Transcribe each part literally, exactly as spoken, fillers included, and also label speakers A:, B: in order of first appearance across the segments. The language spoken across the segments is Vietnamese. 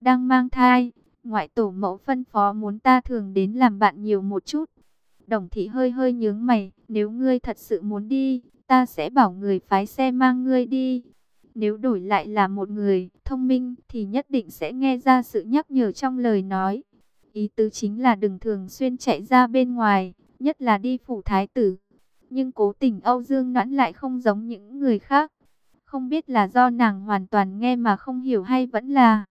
A: đang mang thai. Ngoại tổ mẫu phân phó muốn ta thường đến làm bạn nhiều một chút. Đồng thị hơi hơi nhướng mày, nếu ngươi thật sự muốn đi, ta sẽ bảo người phái xe mang ngươi đi. Nếu đổi lại là một người thông minh thì nhất định sẽ nghe ra sự nhắc nhở trong lời nói. Ý tứ chính là đừng thường xuyên chạy ra bên ngoài, nhất là đi phủ thái tử. Nhưng cố tình Âu Dương Noãn lại không giống những người khác. Không biết là do nàng hoàn toàn nghe mà không hiểu hay vẫn là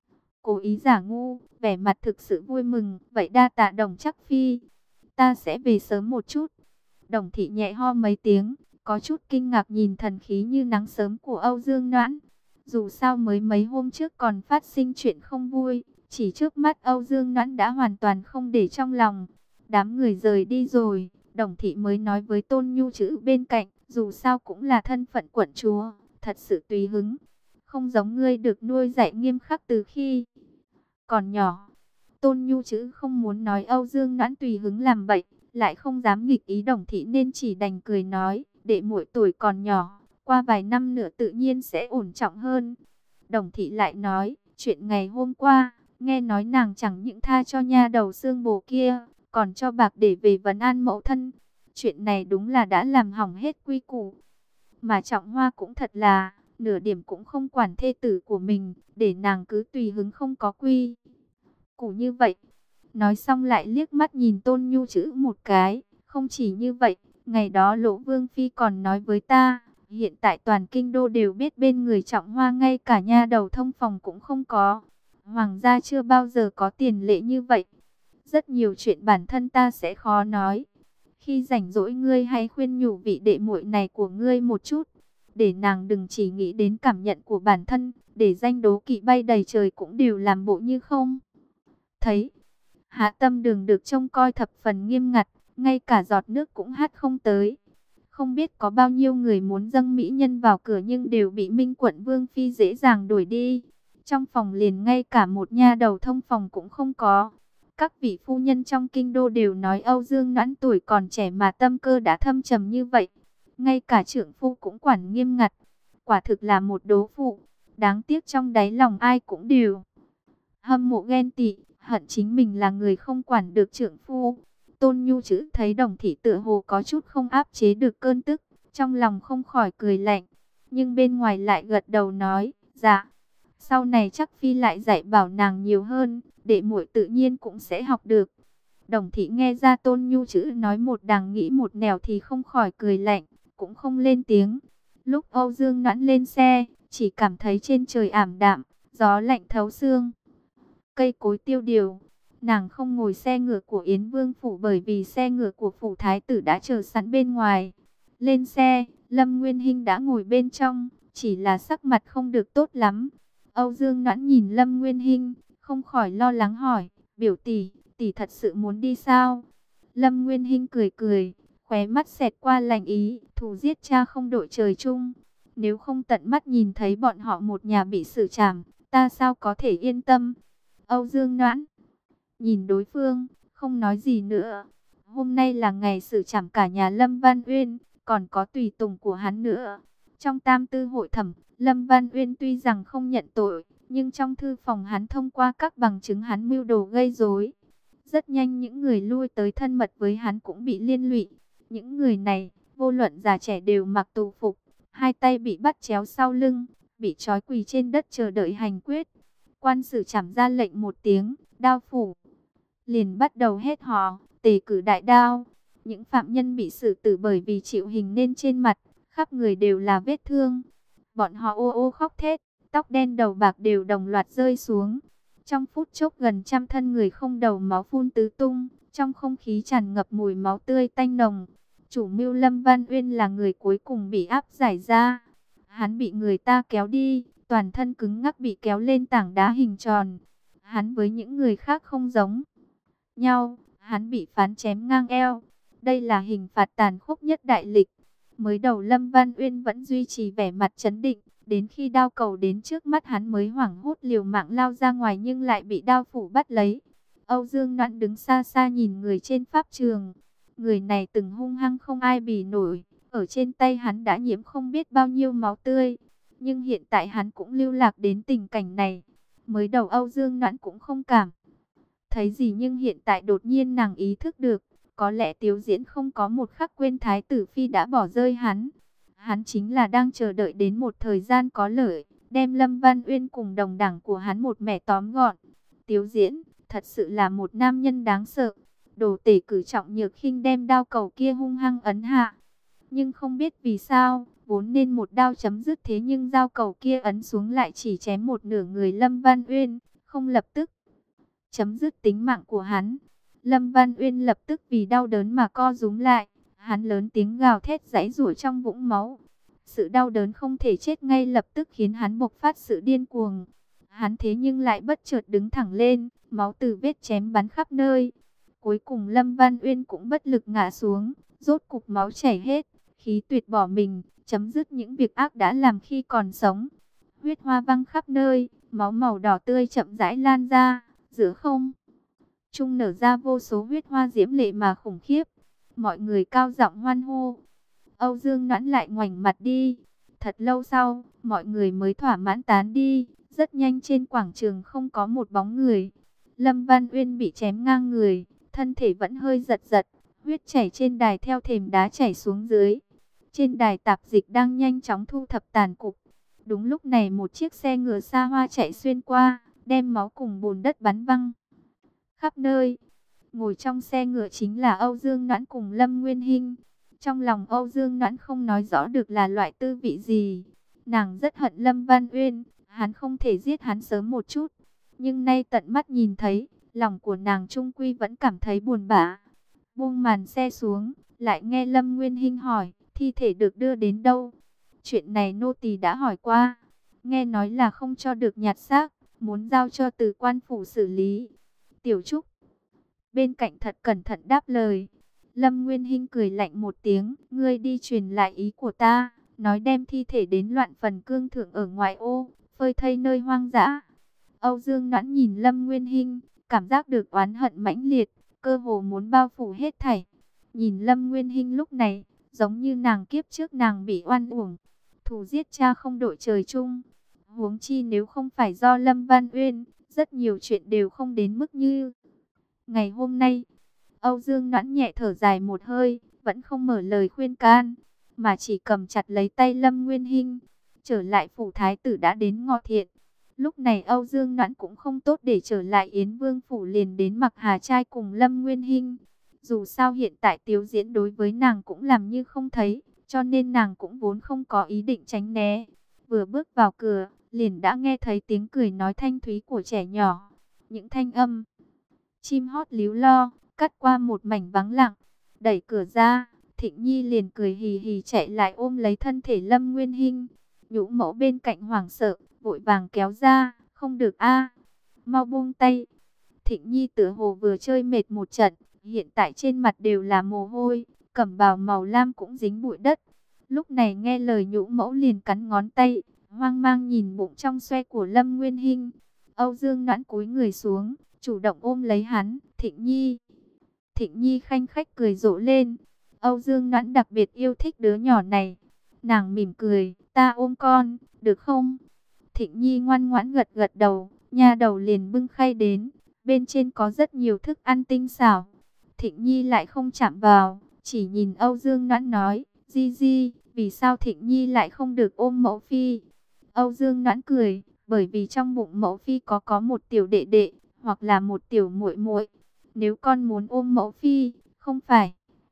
A: cố ý giả ngu, vẻ mặt thực sự vui mừng. Vậy đa tạ Đồng Trắc Phi, ta sẽ về sớm một chút. Đồng thị nhẹ ho mấy tiếng, có chút kinh ngạc nhìn thần khí như nắng sớm của Âu Dương Noãn. Dù sao mới mấy hôm trước còn phát sinh chuyện không vui, chỉ trước mắt Âu Dương Noãn đã hoàn toàn không để trong lòng. Đám người rời đi rồi, Đồng thị mới nói với Tôn Nhu Chữ bên cạnh, dù sao cũng là thân phận quận chúa, thật sự tùy hứng, không giống ngươi được nuôi dạy nghiêm khắc từ khi còn nhỏ. Tôn Nhu Chữ không muốn nói Âu Dương Noãn tùy hứng làm bậy, lại không dám nghịch ý Đồng thị nên chỉ đành cười nói, đệ muội tuổi còn nhỏ, qua vài năm nữa tự nhiên sẽ ổn trọng hơn. Đồng thị lại nói, chuyện ngày hôm qua, nghe nói nàng chẳng những tha cho nha đầu xương bồ kia, còn cho bạc để về vấn an mẫu thân. Chuyện này đúng là đã làm hỏng hết quy củ. Mà Trọng Hoa cũng thật là, nửa điểm cũng không quản thê tử của mình, để nàng cứ tùy hứng không có quy củ như vậy. Nói xong lại liếc mắt nhìn Tôn Nhu Chữ một cái, không chỉ như vậy, ngày đó Lỗ Vương Phi còn nói với ta, hiện tại toàn kinh đô đều biết bên người Trọng Hoa ngay cả nha đầu thông phòng cũng không có. Hoàng gia chưa bao giờ có tiền lệ như vậy. Rất nhiều chuyện bản thân ta sẽ khó nói. Khi rảnh rỗi ngươi hãy khuyên nhủ vị đệ muội này của ngươi một chút, để nàng đừng chỉ nghĩ đến cảm nhận của bản thân, để danh đố kỵ bay đầy trời cũng đều làm bộ như không thấy. Hạ Tâm Đường được trông coi thập phần nghiêm ngặt, ngay cả giọt nước cũng hát không tới. Không biết có bao nhiêu người muốn dâng mỹ nhân vào cửa nhưng đều bị Minh Quận Vương Phi dễ dàng đuổi đi. Trong phòng liền ngay cả một nha đầu thông phòng cũng không có. Các vị phu nhân trong kinh đô đều nói Âu Dương Noãn tuổi còn trẻ mà tâm cơ đã thâm trầm như vậy. Ngay cả trưởng phu cũng quản nghiêm ngặt. Quả thực là một đố phụ. Đáng tiếc trong đáy lòng ai cũng đều hâm mộ ghen tị, hận chính mình là người không quản được trưởng phu. Tôn Nhu Chữ thấy Đồng thị tựa hồ có chút không áp chế được cơn tức, trong lòng không khỏi cười lạnh, nhưng bên ngoài lại gật đầu nói, dạ, sau này chắc Phi lại dạy bảo nàng nhiều hơn, đệ muội tự nhiên cũng sẽ học được. Đồng thị nghe ra Tôn Nhu Chữ nói một đằng nghĩ một nẻo thì không khỏi cười lạnh, cũng không lên tiếng. Lúc Âu Dương Noãn lên xe, chỉ cảm thấy trên trời ảm đạm, gió lạnh thấu xương, cây cối tiêu điều. Nàng không ngồi xe ngựa của Yến Vương Phủ bởi vì xe ngựa của Phủ Thái tử đã chờ sẵn bên ngoài. Lên xe, Lâm Nguyên Hinh đã ngồi bên trong, chỉ là sắc mặt không được tốt lắm. Âu Dương Noãn nhìn Lâm Nguyên Hinh, không khỏi lo lắng hỏi, biểu tỷ, tỷ thật sự muốn đi sao? Lâm Nguyên Hinh cười cười, khóe mắt xẹt qua lạnh ý, thù giết cha không đội trời chung. Nếu không tận mắt nhìn thấy bọn họ một nhà bị xử trảm, ta sao có thể yên tâm? Âu Dương Noãn nhìn đối phương, không nói gì nữa. Hôm nay là ngày xử trảm cả nhà Lâm Văn Uyên, còn có tùy tùng của hắn nữa. Trong tam tư hội thẩm, Lâm Văn Uyên tuy rằng không nhận tội, nhưng trong thư phòng hắn thông qua các bằng chứng hắn mưu đồ gây rối. Rất nhanh những người lui tới thân mật với hắn cũng bị liên lụy. Những người này, vô luận già trẻ đều mặc tù phục, hai tay bị bắt chéo sau lưng, bị trói quỳ trên đất chờ đợi hành quyết. Quan xử trảm ra lệnh một tiếng, đao phủ liền bắt đầu hét hò, tề cử đại đao. Những phạm nhân bị xử tử bởi vì chịu hình nên trên mặt, khắp người đều là vết thương. Bọn họ ô ô khóc thét, tóc đen đầu bạc đều đồng loạt rơi xuống. Trong phút chốc gần trăm thân người không đầu máu phun tứ tung, trong không khí tràn ngập mùi máu tươi tanh nồng. Chủ mưu Lâm Văn Uyên là người cuối cùng bị áp giải ra. Hắn bị người ta kéo đi, toàn thân cứng ngắc bị kéo lên tảng đá hình tròn. Hắn với những người khác không giống nhau, hắn bị phán chém ngang eo. Đây là hình phạt tàn khốc nhất đại lịch. Mới đầu Lâm Văn Uyên vẫn duy trì vẻ mặt trấn định, đến khi đao cầu đến trước mắt hắn mới hoảng hốt liều mạng lao ra ngoài nhưng lại bị đao phủ bắt lấy. Âu Dương Noãn đứng xa xa nhìn người trên pháp trường. Người này từng hung hăng không ai bì nổi, ở trên tay hắn đã nhiễm không biết bao nhiêu máu tươi. Nhưng hiện tại hắn cũng lưu lạc đến tình cảnh này. Mới đầu Âu Dương Noãn cũng không cảm thấy gì, nhưng hiện tại đột nhiên nàng ý thức được, có lẽ Tiếu Diễn không có một khắc quên Thái tử Phi đã bỏ rơi hắn. Hắn chính là đang chờ đợi đến một thời gian có lợi, đem Lâm Văn Uyên cùng đồng đẳng của hắn một mẻ tóm gọn. Tiếu Diễn, thật sự là một nam nhân đáng sợ. Đồ tể cử trọng nhược khinh đem đao cầu kia hung hăng ấn hạ. Nhưng không biết vì sao, vốn nên một đao chấm dứt, thế nhưng dao cầu kia ấn xuống lại chỉ chém một nửa người Lâm Văn Uyên, không lập tức chấm dứt tính mạng của hắn. Lâm Văn Uyên lập tức vì đau đớn mà co rúm lại, hắn lớn tiếng gào thét giãy giụa trong vũng máu. Sự đau đớn không thể chết ngay lập tức khiến hắn bộc phát sự điên cuồng. Hắn thế nhưng lại bất chợt đứng thẳng lên, máu từ vết chém bắn khắp nơi. Cuối cùng Lâm Văn Uyên cũng bất lực ngã xuống, rốt cục máu chảy hết, khí tuyệt bỏ mình, chấm dứt những việc ác đã làm khi còn sống. Huyết hoa văng khắp nơi, máu màu đỏ tươi chậm rãi lan ra, giữa không trung nở ra vô số huyết hoa diễm lệ mà khủng khiếp. Mọi người cao giọng hoan hô. Âu Dương Noãn lại ngoảnh mặt đi. Thật lâu sau, mọi người mới thỏa mãn tán đi. Rất nhanh trên quảng trường không có một bóng người. Lâm Văn Uyên bị chém ngang người, thân thể vẫn hơi giật giật, huyết chảy trên đài theo thềm đá chảy xuống dưới. Trên đài tạp dịch đang nhanh chóng thu thập tàn cục. Đúng lúc này một chiếc xe ngựa xa hoa chạy xuyên qua, đem máu cùng bùn đất bắn văng khắp nơi. Ngồi trong xe ngựa chính là Âu Dương Noãn cùng Lâm Nguyên Hinh. Trong lòng Âu Dương Noãn không nói rõ được là loại tư vị gì. Nàng rất hận Lâm Văn Uyên, hắn không thể giết hắn sớm một chút. Nhưng nay tận mắt nhìn thấy, lòng của nàng trung quy vẫn cảm thấy buồn bã. Buông màn xe xuống, lại nghe Lâm Nguyên Hinh hỏi, thi thể được đưa đến đâu? Chuyện này nô tỳ đã hỏi qua, nghe nói là không cho được nhặt xác, muốn giao cho Từ Quan phủ xử lý. Tiểu Trúc bên cạnh thật cẩn thận đáp lời. Lâm Nguyên Hinh cười lạnh một tiếng, ngươi đi truyền lại ý của ta, nói đem thi thể đến Loạn Phần Cương thượng ở ngoại ô, phơi thây nơi hoang dã. Âu Dương Noãn nhìn Lâm Nguyên Hinh, cảm giác được oán hận mãnh liệt, cơ hồ muốn bao phủ hết thảy. Nhìn Lâm Nguyên Hinh lúc này, giống như nàng kiếp trước nàng bị oan uổng, thù giết cha không đội trời chung. Huống chi nếu không phải do Lâm Văn Uyên, rất nhiều chuyện đều không đến mức như ngày hôm nay. Âu Dương Noãn nhẹ thở dài một hơi, vẫn không mở lời khuyên can, mà chỉ cầm chặt lấy tay Lâm Nguyên Hinh. Trở lại phủ thái tử đã đến ngọ thiện. Lúc này Âu Dương Noãn cũng không tốt để trở lại Yến Vương phủ, liền đến Mặc Hà trai cùng Lâm Nguyên Hinh. Dù sao hiện tại Tiếu Diễn đối với nàng cũng làm như không thấy, cho nên nàng cũng vốn không có ý định tránh né. Vừa bước vào cửa, liền đã nghe thấy tiếng cười nói thanh thúy của trẻ nhỏ. Những thanh âm chim hót líu lo, cắt qua một mảnh vắng lặng. Đẩy cửa ra, Thịnh Nhi liền cười hì hì chạy lại ôm lấy thân thể Lâm Nguyên Hinh. Nhũ mẫu bên cạnh hoảng sợ, vội vàng kéo ra, không được a, mau buông tay. Thịnh Nhi tựa hồ vừa chơi mệt một trận, hiện tại trên mặt đều là mồ hôi, cẩm bào màu lam cũng dính bụi đất. Lúc này nghe lời nhũ mẫu liền cắn ngón tay, hoang mang nhìn bụng trong xoe của Lâm Nguyên Hinh. Âu Dương Noãn cúi người xuống, chủ động ôm lấy hắn. Thịnh Nhi. Thịnh Nhi khanh khách cười rộ lên. Âu Dương Noãn đặc biệt yêu thích đứa nhỏ này. Nàng mỉm cười, ta ôm con, được không? Thịnh Nhi ngoan ngoãn gật gật đầu, nha đầu liền bưng khay đến. Bên trên có rất nhiều thức ăn tinh xảo. Thịnh Nhi lại không chạm vào, chỉ nhìn Âu Dương Noãn nói, Di Di, vì sao Thịnh Nhi lại không được ôm mẫu phi? Âu Dương Noãn cười, bởi vì trong bụng mẫu phi có có một tiểu đệ đệ, hoặc là một tiểu muội muội. Nếu con muốn ôm mẫu phi, không phải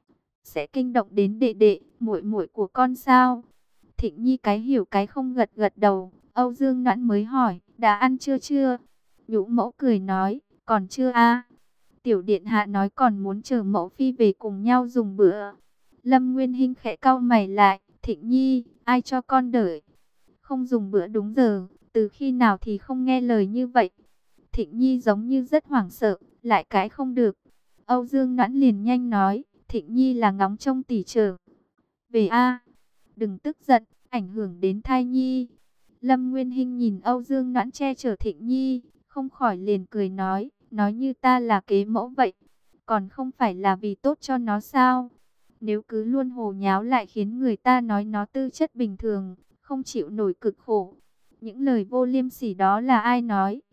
A: sẽ kinh động đến đệ đệ, muội muội của con sao? Thịnh Nhi cái hiểu cái không gật gật đầu. Âu Dương Noãn mới hỏi, đã ăn chưa chưa? Nhũ mẫu cười nói, còn chưa a. Tiểu điện hạ nói còn muốn chờ mẫu phi về cùng nhau dùng bữa. Lâm Nguyên Hinh khẽ cau mày lại, Thịnh Nhi, ai cho con đợi? Không dùng bữa đúng giờ, từ khi nào thì không nghe lời như vậy? Thịnh Nhi giống như rất hoảng sợ, lại cái không được. Âu Dương Noãn liền nhanh nói, Thịnh Nhi là ngóng trông tỷ trở về a. Đừng tức giận, ảnh hưởng đến thai nhi. Lâm Nguyên Hinh nhìn Âu Dương Noãn che chở Thịnh Nhi, không khỏi liền cười nói, nói như ta là kế mẫu vậy, còn không phải là vì tốt cho nó sao? Nếu cứ luôn hồ nháo lại khiến người ta nói nó tư chất bình thường, không chịu nổi cực khổ. Những lời vô liêm sỉ đó là ai nói?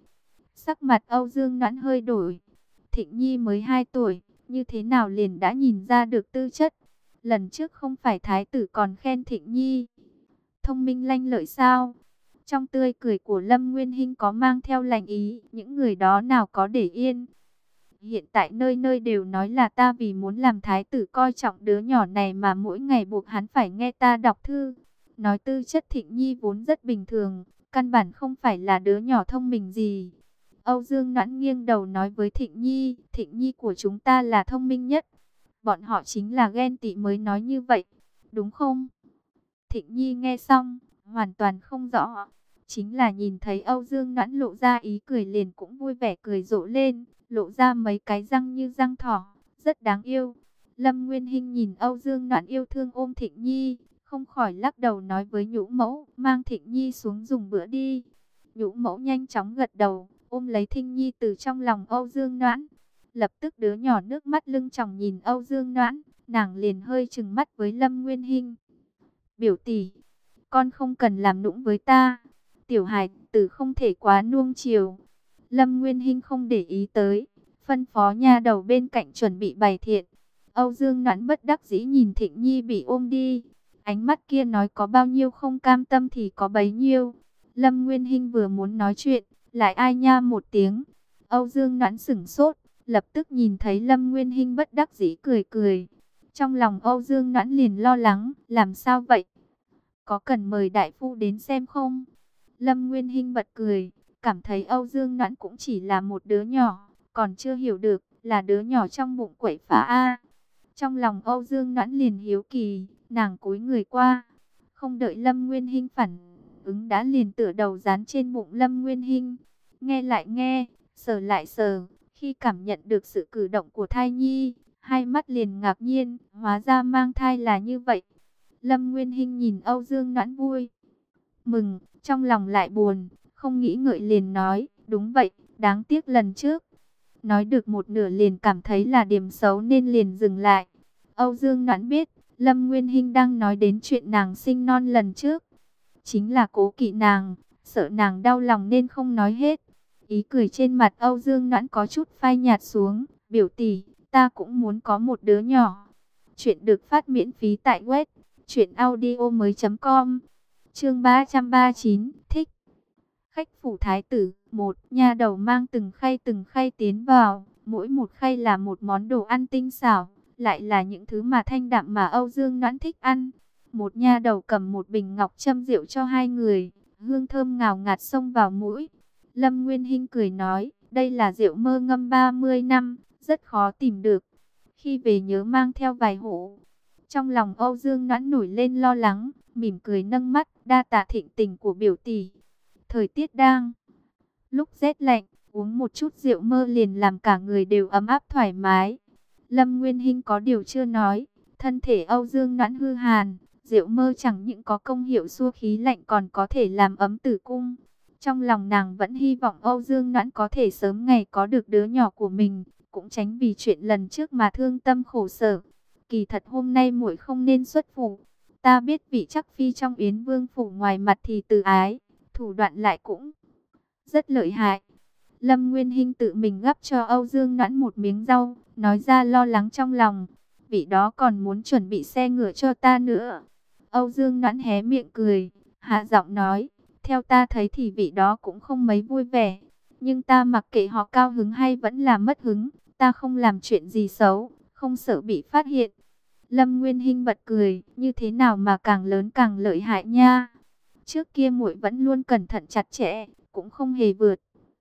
A: Sắc mặt Âu Dương Noãn hơi đổi. Thịnh Nhi mới hai tuổi, như thế nào liền đã nhìn ra được tư chất. Lần trước không phải thái tử còn khen Thịnh Nhi thông minh lanh lợi sao? Trong tươi cười của Lâm Nguyên Hinh có mang theo lành ý, những người đó nào có để yên. Hiện tại nơi nơi đều nói là ta vì muốn làm thái tử coi trọng đứa nhỏ này mà mỗi ngày buộc hắn phải nghe ta đọc thư. Nói tư chất Thịnh Nhi vốn rất bình thường, căn bản không phải là đứa nhỏ thông minh gì. Âu Dương Noãn nghiêng đầu nói với Thịnh Nhi, Thịnh Nhi của chúng ta là thông minh nhất. Bọn họ chính là ghen tị mới nói như vậy, đúng không? Thịnh Nhi nghe xong, hoàn toàn không rõ. Chính là nhìn thấy Âu Dương Noãn lộ ra ý cười liền cũng vui vẻ cười rộ lên, lộ ra mấy cái răng như răng thỏ, rất đáng yêu. Lâm Nguyên Hinh nhìn Âu Dương Noãn yêu thương ôm Thịnh Nhi, không khỏi lắc đầu nói với Nhũ Mẫu, mang Thịnh Nhi xuống dùng bữa đi. Nhũ Mẫu nhanh chóng gật đầu, ôm lấy Thịnh Nhi từ trong lòng Âu Dương Noãn. Lập tức đứa nhỏ nước mắt lưng tròng nhìn Âu Dương Noãn, nàng liền hơi trừng mắt với Lâm Nguyên Hinh. Biểu tỷ, con không cần làm nũng với ta. Tiểu hài tử không thể quá nuông chiều. Lâm Nguyên Hinh không để ý tới, phân phó nha đầu bên cạnh chuẩn bị bày thiện. Âu Dương Noãn bất đắc dĩ nhìn Thịnh Nhi bị ôm đi. Ánh mắt kia nói có bao nhiêu không cam tâm thì có bấy nhiêu. Lâm Nguyên Hinh vừa muốn nói chuyện, lại ai nha một tiếng. Âu Dương Noãn sửng sốt, lập tức nhìn thấy Lâm Nguyên Hinh bất đắc dĩ cười cười. Trong lòng Âu Dương Noãn liền lo lắng, làm sao vậy? Có cần mời đại phu đến xem không? Lâm Nguyên Hinh bật cười, cảm thấy Âu Dương Noãn cũng chỉ là một đứa nhỏ, còn chưa hiểu được là đứa nhỏ trong bụng quậy phá a. Trong lòng Âu Dương Noãn liền hiếu kỳ, nàng cúi người qua, không đợi Lâm Nguyên Hinh phản ứng đã liền tựa đầu dán trên bụng Lâm Nguyên Hinh. Nghe lại nghe, sờ lại sờ, khi cảm nhận được sự cử động của thai nhi, hai mắt liền ngạc nhiên, hóa ra mang thai là như vậy. Lâm Nguyên Hinh nhìn Âu Dương Noãn vui mừng, trong lòng lại buồn, không nghĩ ngợi liền nói, đúng vậy, đáng tiếc lần trước. Nói được một nửa liền cảm thấy là điểm xấu nên liền dừng lại. Âu Dương Noãn biết, Lâm Nguyên Hinh đang nói đến chuyện nàng sinh non lần trước. Chính là cố kỵ nàng, sợ nàng đau lòng nên không nói hết. Ý cười trên mặt Âu Dương Noãn có chút phai nhạt xuống, biểu tỷ, ta cũng muốn có một đứa nhỏ. Chuyện được phát miễn phí tại web truyện audio mới chấm com. Chương ba trăm ba mươi chín, thích. Khách phủ thái tử, một nha đầu mang từng khay từng khay tiến vào, mỗi một khay là một món đồ ăn tinh xảo, lại là những thứ mà thanh đạm mà Âu Dương Noãn thích ăn. Một nha đầu cầm một bình ngọc châm rượu cho hai người, hương thơm ngào ngạt xông vào mũi. Lâm Nguyên Hinh cười nói, đây là rượu mơ ngâm ba mươi năm, rất khó tìm được. Khi về nhớ mang theo vài hũ. Trong lòng Âu Dương Noãn nổi lên lo lắng, mỉm cười nâng mắt, đa tạ thịnh tình của biểu tỷ. Thời tiết đang lúc rét lạnh, uống một chút rượu mơ liền làm cả người đều ấm áp thoải mái. Lâm Nguyên Hinh có điều chưa nói, thân thể Âu Dương Noãn hư hàn, rượu mơ chẳng những có công hiệu xua khí lạnh còn có thể làm ấm tử cung. Trong lòng nàng vẫn hy vọng Âu Dương Noãn có thể sớm ngày có được đứa nhỏ của mình, cũng tránh vì chuyện lần trước mà thương tâm khổ sở. Kỳ thật hôm nay muội không nên xuất phủ. Ta biết vị chắc phi trong Yến Vương phủ ngoài mặt thì từ ái, thủ đoạn lại cũng rất lợi hại. Lâm Nguyên Hinh tự mình gắp cho Âu Dương Noãn một miếng rau, nói ra lo lắng trong lòng. Vị đó còn muốn chuẩn bị xe ngựa cho ta nữa. Âu Dương Noãn hé miệng cười, hạ giọng nói, theo ta thấy thì vị đó cũng không mấy vui vẻ. Nhưng ta mặc kệ họ cao hứng hay vẫn là mất hứng, ta không làm chuyện gì xấu, không sợ bị phát hiện. Lâm Nguyên Hinh bật cười, như thế nào mà càng lớn càng lợi hại nha. Trước kia muội vẫn luôn cẩn thận chặt chẽ, cũng không hề vượt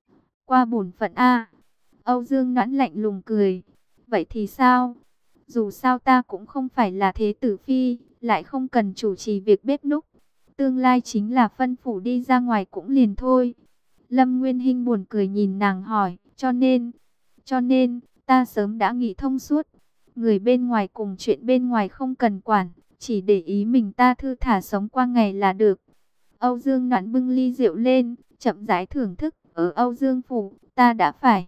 A: qua bổn phận a. Âu Dương Noãn lạnh lùng cười, vậy thì sao? Dù sao ta cũng không phải là thế tử phi, lại không cần chủ trì việc bếp núc. Tương lai chính là phân phủ đi ra ngoài cũng liền thôi. Lâm Nguyên Hinh buồn cười nhìn nàng hỏi, cho nên, cho nên, ta sớm đã nghĩ thông suốt. Người bên ngoài cùng chuyện bên ngoài không cần quản, chỉ để ý mình ta thư thả sống qua ngày là được. Âu Dương Noãn bưng ly rượu lên, chậm rãi thưởng thức. Ở Âu Dương phủ, ta đã phải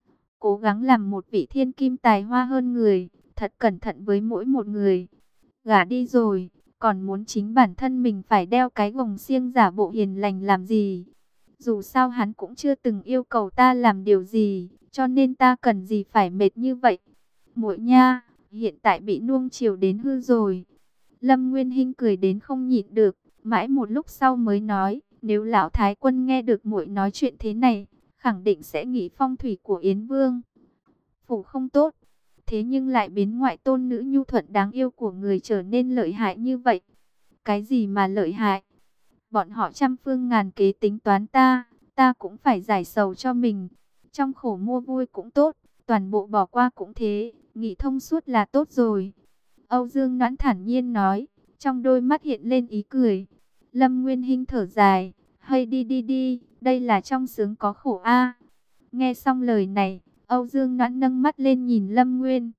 A: cố gắng làm một vị thiên kim tài hoa hơn người, thật cẩn thận với mỗi một người. Gả đi rồi, còn muốn chính bản thân mình phải đeo cái gồng xiềng giả bộ hiền lành làm gì? Dù sao hắn cũng chưa từng yêu cầu ta làm điều gì, cho nên ta cần gì phải mệt như vậy. Muội nha, hiện tại bị nuông chiều đến hư rồi. Lâm Nguyên Hinh cười đến không nhịn được, mãi một lúc sau mới nói, nếu lão thái quân nghe được muội nói chuyện thế này, khẳng định sẽ nghĩ phong thủy của Yến Vương phủ không tốt. Thế nhưng lại biến ngoại tôn nữ nhu thuận đáng yêu của người trở nên lợi hại như vậy. Cái gì mà lợi hại? Bọn họ trăm phương ngàn kế tính toán ta, ta cũng phải giải sầu cho mình. Trong khổ mua vui cũng tốt, toàn bộ bỏ qua cũng thế, nghĩ thông suốt là tốt rồi. Âu Dương Noãn thản nhiên nói, trong đôi mắt hiện lên ý cười. Lâm Nguyên Hinh thở dài, hay đi đi đi, đây là trong sướng có khổ a. Nghe xong lời này, Âu Dương Noãn nâng mắt lên nhìn Lâm Nguyên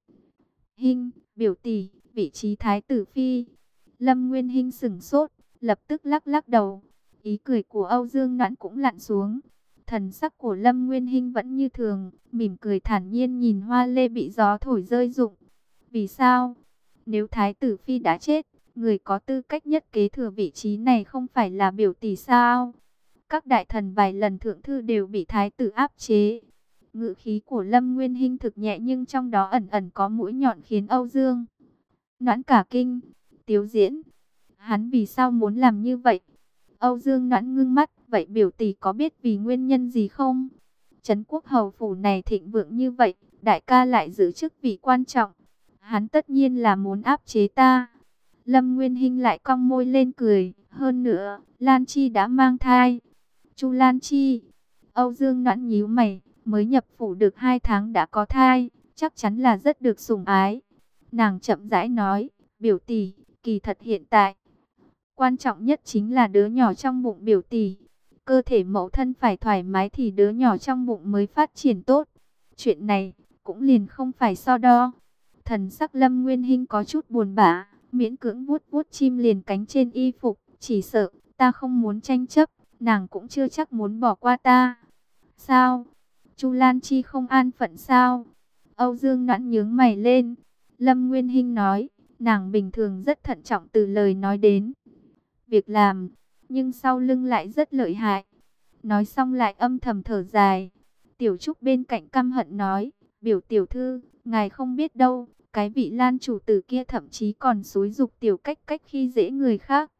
A: Hinh, biểu tỷ, vị trí thái tử phi. Lâm Nguyên Hinh sững sốt, lập tức lắc lắc đầu. Ý cười của Âu Dương Noãn cũng lặn xuống. Thần sắc của Lâm Nguyên Hinh vẫn như thường, mỉm cười thản nhiên nhìn hoa lê bị gió thổi rơi rụng. Vì sao? Nếu thái tử phi đã chết, người có tư cách nhất kế thừa vị trí này không phải là biểu tỷ sao? Các đại thần vài lần thượng thư đều bị thái tử áp chế. Ngữ khí của Lâm Nguyên Hinh thực nhẹ nhưng trong đó ẩn ẩn có mũi nhọn khiến Âu Dương Noãn cả kinh. Tiếu Diễn, hắn vì sao muốn làm như vậy? Âu Dương Noãn ngưng mắt, vậy biểu tỷ có biết vì nguyên nhân gì không? Trấn Quốc hầu phủ này thịnh vượng như vậy, đại ca lại giữ chức vị quan trọng, hắn tất nhiên là muốn áp chế ta. Lâm Nguyên Hinh lại cong môi lên cười, hơn nữa, Lan Chi đã mang thai. Chu Lan Chi, Âu Dương Noãn nhíu mày, mới nhập phủ được hai tháng đã có thai, chắc chắn là rất được sủng ái. Nàng chậm rãi nói, biểu tỷ, kỳ thật hiện tại, quan trọng nhất chính là đứa nhỏ trong bụng biểu tỷ. Cơ thể mẫu thân phải thoải mái thì đứa nhỏ trong bụng mới phát triển tốt. Chuyện này, cũng liền không phải so đo. Thần sắc Lâm Nguyên Hinh có chút buồn bã, miễn cưỡng vuốt vuốt chim liền cánh trên y phục, chỉ sợ, ta không muốn tranh chấp, nàng cũng chưa chắc muốn bỏ qua ta. Sao? Chu Lan Chi không an phận sao? Âu Dương Noãn nhướng mày lên. Lâm Nguyên Hinh nói, nàng bình thường rất thận trọng từ lời nói đến việc làm, nhưng sau lưng lại rất lợi hại. Nói xong lại âm thầm thở dài. Tiểu Trúc bên cạnh căm hận nói, biểu tiểu thư, ngài không biết đâu, cái vị Lan chủ tử kia thậm chí còn xúi giục tiểu cách cách khi dễ người khác.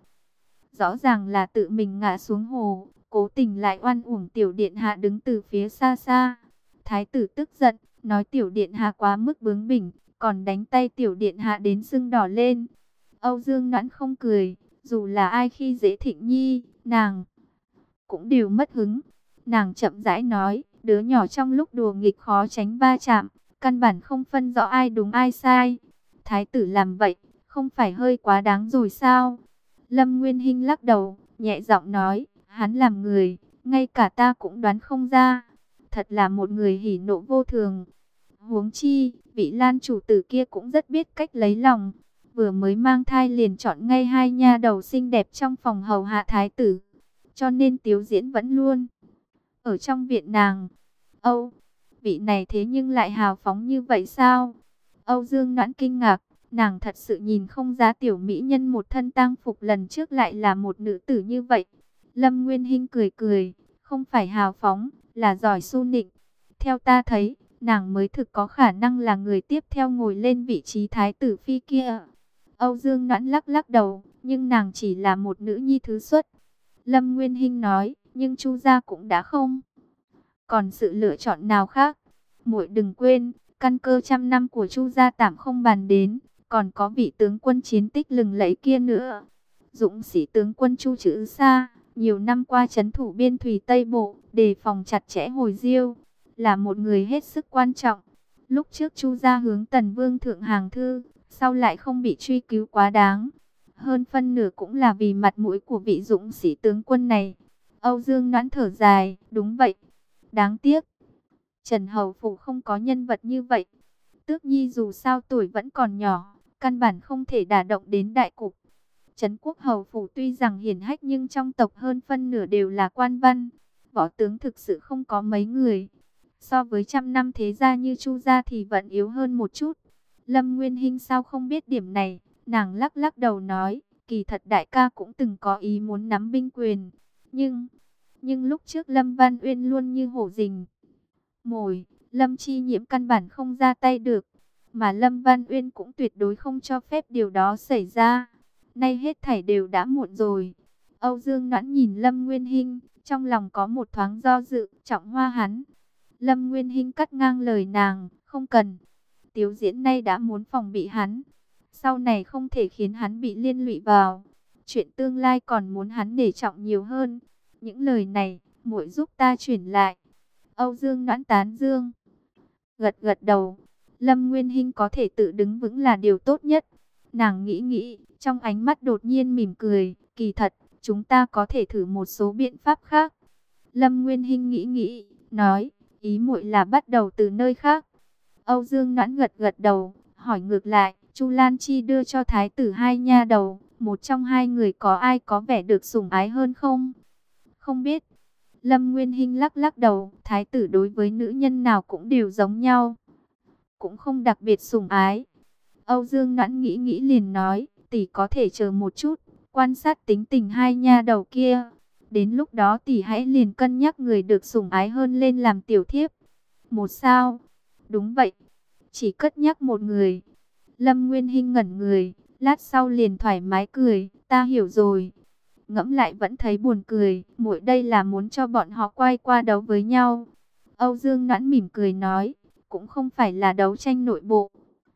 A: Rõ ràng là tự mình ngã xuống hồ, cố tình lại oan uổng tiểu điện hạ đứng từ phía xa xa. Thái tử tức giận, nói tiểu điện hạ quá mức bướng bỉnh, còn đánh tay tiểu điện hạ đến sưng đỏ lên. Âu Dương Noãn không cười, dù là ai khi dễ Thịnh Nhi, nàng cũng đều mất hứng. Nàng chậm rãi nói, đứa nhỏ trong lúc đùa nghịch khó tránh va chạm, căn bản không phân rõ ai đúng ai sai. Thái tử làm vậy, không phải hơi quá đáng rồi sao? Lâm Nguyên Hinh lắc đầu, nhẹ giọng nói, hắn làm người, ngay cả ta cũng đoán không ra. Thật là một người hỉ nộ vô thường. Huống chi, vị Lan chủ tử kia cũng rất biết cách lấy lòng. Vừa mới mang thai liền chọn ngay hai nha đầu xinh đẹp trong phòng hầu hạ thái tử. Cho nên Tiếu Diễn vẫn luôn ở trong viện nàng. Âu, vị này thế nhưng lại hào phóng như vậy sao? Âu Dương Noãn kinh ngạc, nàng thật sự nhìn không ra tiểu mỹ nhân một thân tang phục lần trước lại là một nữ tử như vậy. Lâm Nguyên Hinh cười cười, không phải hào phóng, là giỏi su nịnh. Theo ta thấy, nàng mới thực có khả năng là người tiếp theo ngồi lên vị trí thái tử phi kia. Âu Dương Noãn lắc lắc đầu, nhưng nàng chỉ là một nữ nhi thứ xuất. Lâm Nguyên Hinh nói, nhưng Chu gia cũng đã không còn sự lựa chọn nào khác. Muội đừng quên, căn cơ trăm năm của Chu gia tạm không bàn đến, còn có vị tướng quân chiến tích lừng lẫy kia nữa. Dũng sĩ tướng quân Chu Trữ Sa, nhiều năm qua trấn thủ biên thủy Tây Bộ, đề phòng chặt chẽ Hồi Diêu, là một người hết sức quan trọng. Lúc trước Chu gia hướng Tần Vương thượng hàng thư, sau lại không bị truy cứu quá đáng. Hơn phân nửa cũng là vì mặt mũi của vị dũng sĩ tướng quân này. Âu Dương Noãn thở dài, đúng vậy. Đáng tiếc, Trần Hầu Phủ không có nhân vật như vậy. Tước Nhi dù sao tuổi vẫn còn nhỏ, căn bản không thể đả động đến đại cục. Trấn Quốc Hầu Phủ tuy rằng hiển hách nhưng trong tộc hơn phân nửa đều là quan văn. Võ tướng thực sự không có mấy người. So với trăm năm thế gia như Chu gia thì vẫn yếu hơn một chút. Lâm Nguyên Hinh sao không biết điểm này? Nàng lắc lắc đầu nói, kỳ thật đại ca cũng từng có ý muốn nắm binh quyền. Nhưng, Nhưng lúc trước Lâm Văn Uyên luôn như hổ rình mồi, Lâm Chi Nhiễm căn bản không ra tay được, mà Lâm Văn Uyên cũng tuyệt đối không cho phép điều đó xảy ra. Nay hết thảy đều đã muộn rồi. Âu Dương Noãn nhìn Lâm Nguyên Hinh, trong lòng có một thoáng do dự, trọng hoa hắn. Lâm Nguyên Hinh cắt ngang lời nàng, không cần. Tiếu Diễn nay đã muốn phòng bị hắn, sau này không thể khiến hắn bị liên lụy vào. Chuyện tương lai còn muốn hắn để trọng nhiều hơn. Những lời này, muội giúp ta chuyển lại. Âu Dương Noãn tán dương, gật gật đầu. Lâm Nguyên Hinh có thể tự đứng vững là điều tốt nhất. Nàng nghĩ nghĩ, trong ánh mắt đột nhiên mỉm cười, kỳ thật, chúng ta có thể thử một số biện pháp khác. Lâm Nguyên Hinh nghĩ nghĩ, nói, ý muội là bắt đầu từ nơi khác. Âu Dương Noãn gật gật đầu, hỏi ngược lại, Chu Lan Chi đưa cho thái tử hai nha đầu, một trong hai người có ai có vẻ được sủng ái hơn không? Không biết. Lâm Nguyên Hinh lắc lắc đầu, thái tử đối với nữ nhân nào cũng đều giống nhau, cũng không đặc biệt sủng ái. Âu Dương Noãn nghĩ nghĩ liền nói, tỷ có thể chờ một chút, quan sát tính tình hai nha đầu kia. Đến lúc đó tỷ hãy liền cân nhắc người được sủng ái hơn lên làm tiểu thiếp. Một sao? Đúng vậy, chỉ cất nhắc một người. Lâm Nguyên Hinh ngẩn người, lát sau liền thoải mái cười, ta hiểu rồi. Ngẫm lại vẫn thấy buồn cười, muội đây là muốn cho bọn họ quay qua đấu với nhau. Âu Dương Noãn mỉm cười nói, cũng không phải là đấu tranh nội bộ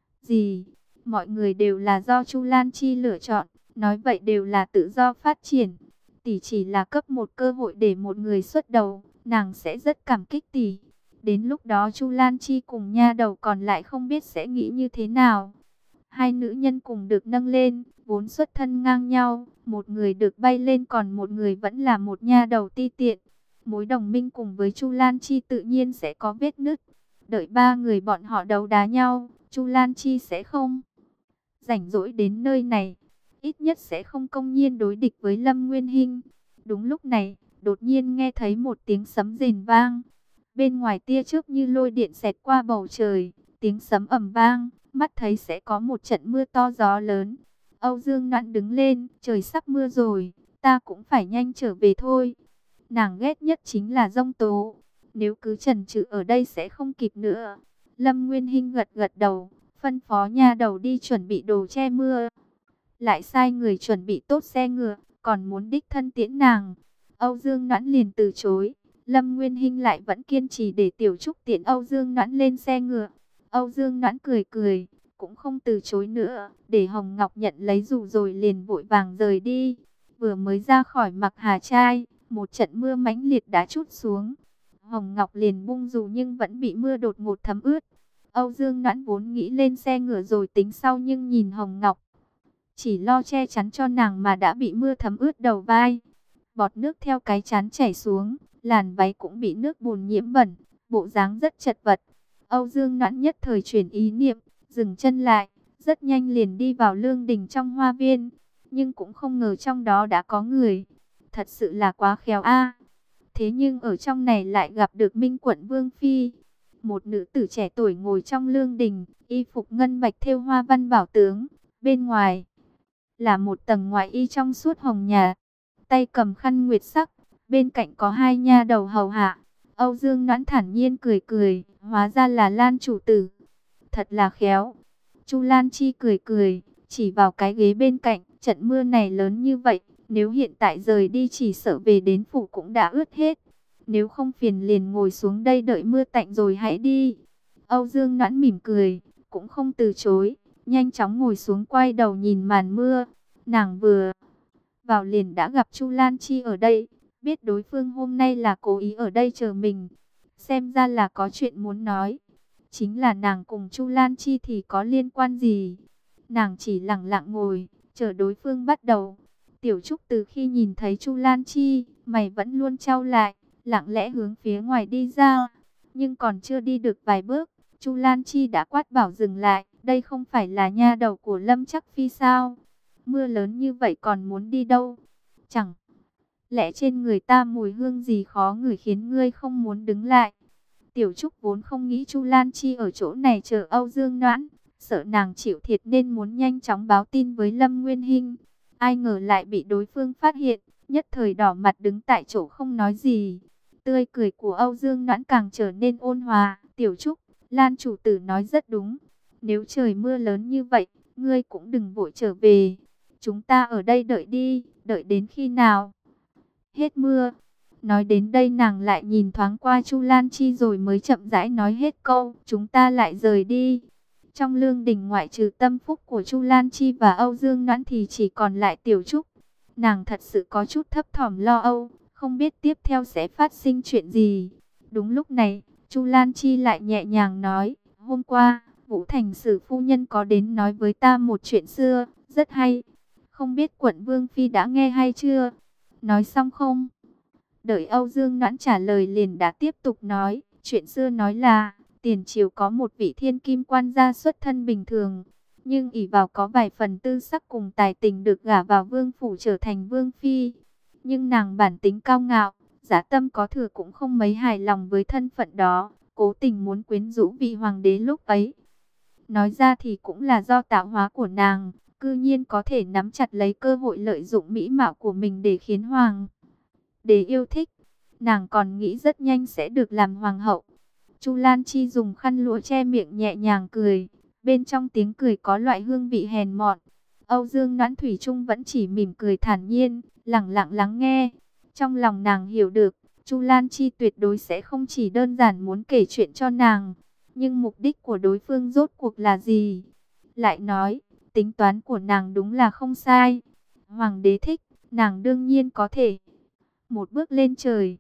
A: gì, mọi người đều là do Chu Lan Chi lựa chọn, nói vậy đều là tự do phát triển. Tỷ chỉ là cấp một cơ hội để một người xuất đầu, nàng sẽ rất cảm kích tỷ. Đến lúc đó Chu Lan Chi cùng nha đầu còn lại không biết sẽ nghĩ như thế nào. Hai nữ nhân cùng được nâng lên, vốn xuất thân ngang nhau, một người được bay lên còn một người vẫn là một nha đầu ti tiện. Mối đồng minh cùng với Chu Lan Chi tự nhiên sẽ có vết nứt. Đợi ba người bọn họ đấu đá nhau, Chu Lan Chi sẽ không rảnh rỗi đến nơi này, ít nhất sẽ không công nhiên đối địch với Lâm Nguyên Hinh. Đúng lúc này, đột nhiên nghe thấy một tiếng sấm rền vang. Bên ngoài tia chớp như lôi điện xẹt qua bầu trời, tiếng sấm ầm vang, mắt thấy sẽ có một trận mưa to gió lớn. Âu Dương Noãn đứng lên, trời sắp mưa rồi, ta cũng phải nhanh trở về thôi. Nàng ghét nhất chính là giông tố, nếu cứ chần chừ ở đây sẽ không kịp nữa. Lâm Nguyên Hinh gật gật đầu, phân phó nha đầu đi chuẩn bị đồ che mưa. Lại sai người chuẩn bị tốt xe ngựa, còn muốn đích thân tiễn nàng. Âu Dương Noãn liền từ chối. Lâm Nguyên Hinh lại vẫn kiên trì để Tiểu Trúc tiễn Âu Dương Noãn lên xe ngựa. Âu Dương Noãn cười cười, cũng không từ chối nữa, để Hồng Ngọc nhận lấy dù rồi liền vội vàng rời đi. Vừa mới ra khỏi Mặc Hà Trai, một trận mưa mãnh liệt đã trút xuống. Hồng Ngọc liền bung dù nhưng vẫn bị mưa đột ngột thấm ướt. Âu Dương Noãn vốn nghĩ lên xe ngựa rồi tính sau, nhưng nhìn Hồng Ngọc chỉ lo che chắn cho nàng mà đã bị mưa thấm ướt đầu vai. Bọt nước theo cái chán chảy xuống, làn váy cũng bị nước bùn nhiễm bẩn, bộ dáng rất chật vật. Âu Dương Noãn nhất thời chuyển ý niệm, dừng chân lại, rất nhanh liền đi vào lương đình trong hoa viên, nhưng cũng không ngờ trong đó đã có người. Thật sự là quá khéo a. Thế nhưng ở trong này lại gặp được Minh Quận Vương Phi, một nữ tử trẻ tuổi ngồi trong lương đình, y phục ngân bạch thêu hoa văn bảo tướng, bên ngoài là một tầng ngoại y trong suốt hồng nhà, tay cầm khăn nguyệt sắc, bên cạnh có hai nha đầu hầu hạ. Âu Dương Noãn thản nhiên cười cười, hóa ra là Lan chủ tử, thật là khéo. Chu Lan Chi cười cười, chỉ vào cái ghế bên cạnh, trận mưa này lớn như vậy, nếu hiện tại rời đi chỉ sợ về đến phủ cũng đã ướt hết. Nếu không phiền liền ngồi xuống đây đợi mưa tạnh rồi hãy đi. Âu Dương Noãn mỉm cười, cũng không từ chối, nhanh chóng ngồi xuống quay đầu nhìn màn mưa. Nàng vừa vào liền đã gặp Chu Lan Chi ở đây, biết đối phương hôm nay là cố ý ở đây chờ mình, xem ra là có chuyện muốn nói. Chính là nàng cùng Chu Lan Chi thì có liên quan gì? Nàng chỉ lặng lặng ngồi, chờ đối phương bắt đầu. Tiểu Trúc từ khi nhìn thấy Chu Lan Chi, mày vẫn luôn chau lại, lặng lẽ hướng phía ngoài đi ra. Nhưng còn chưa đi được vài bước, Chu Lan Chi đã quát bảo dừng lại. Đây không phải là nha đầu của Lâm Chắc Phi sao? Mưa lớn như vậy còn muốn đi đâu? Chẳng lẽ trên người ta mùi hương gì khó ngửi khiến ngươi không muốn đứng lại? Tiểu Trúc vốn không nghĩ Chu Lan Chi ở chỗ này chờ Âu Dương Noãn, sợ nàng chịu thiệt nên muốn nhanh chóng báo tin với Lâm Nguyên Hinh. Ai ngờ lại bị đối phương phát hiện, nhất thời đỏ mặt đứng tại chỗ không nói gì. Tươi cười của Âu Dương Noãn càng trở nên ôn hòa. Tiểu Trúc, Lan chủ tử nói rất đúng. Nếu trời mưa lớn như vậy, ngươi cũng đừng vội trở về. Chúng ta ở đây đợi đi, đợi đến khi nào hết mưa. Nói đến đây nàng lại nhìn thoáng qua Chu Lan Chi rồi mới chậm rãi nói hết câu, chúng ta lại rời đi. Trong lương đình ngoại trừ tâm phúc của Chu Lan Chi và Âu Dương Noãn thì chỉ còn lại Tiểu Trúc. Nàng thật sự có chút thấp thỏm lo âu, không biết tiếp theo sẽ phát sinh chuyện gì. Đúng lúc này, Chu Lan Chi lại nhẹ nhàng nói, hôm qua, Vũ Thành Sử phu nhân có đến nói với ta một chuyện xưa, rất hay. Không biết quận Vương Phi đã nghe hay chưa? Nói xong không? Đợi Âu Dương Noãn trả lời liền đã tiếp tục nói, chuyện xưa nói là, tiền triều có một vị thiên kim quan gia xuất thân bình thường, nhưng ỷ vào có vài phần tư sắc cùng tài tình được gả vào vương phủ trở thành vương phi. Nhưng nàng bản tính cao ngạo, dã tâm có thừa cũng không mấy hài lòng với thân phận đó, cố tình muốn quyến rũ vị hoàng đế lúc ấy. Nói ra thì cũng là do tạo hóa của nàng, cư nhiên có thể nắm chặt lấy cơ hội lợi dụng mỹ mạo của mình để khiến hoàng đế yêu thích. Nàng còn nghĩ rất nhanh sẽ được làm hoàng hậu. Chu Lan Chi dùng khăn lụa che miệng nhẹ nhàng cười, bên trong tiếng cười có loại hương vị hèn mọn. Âu Dương Noãn thủy chung vẫn chỉ mỉm cười thản nhiên, lặng lặng lắng nghe. Trong lòng nàng hiểu được, Chu Lan Chi tuyệt đối sẽ không chỉ đơn giản muốn kể chuyện cho nàng, nhưng mục đích của đối phương rốt cuộc là gì? Lại nói, tính toán của nàng đúng là không sai. Hoàng đế thích, nàng đương nhiên có thể một bước lên trời.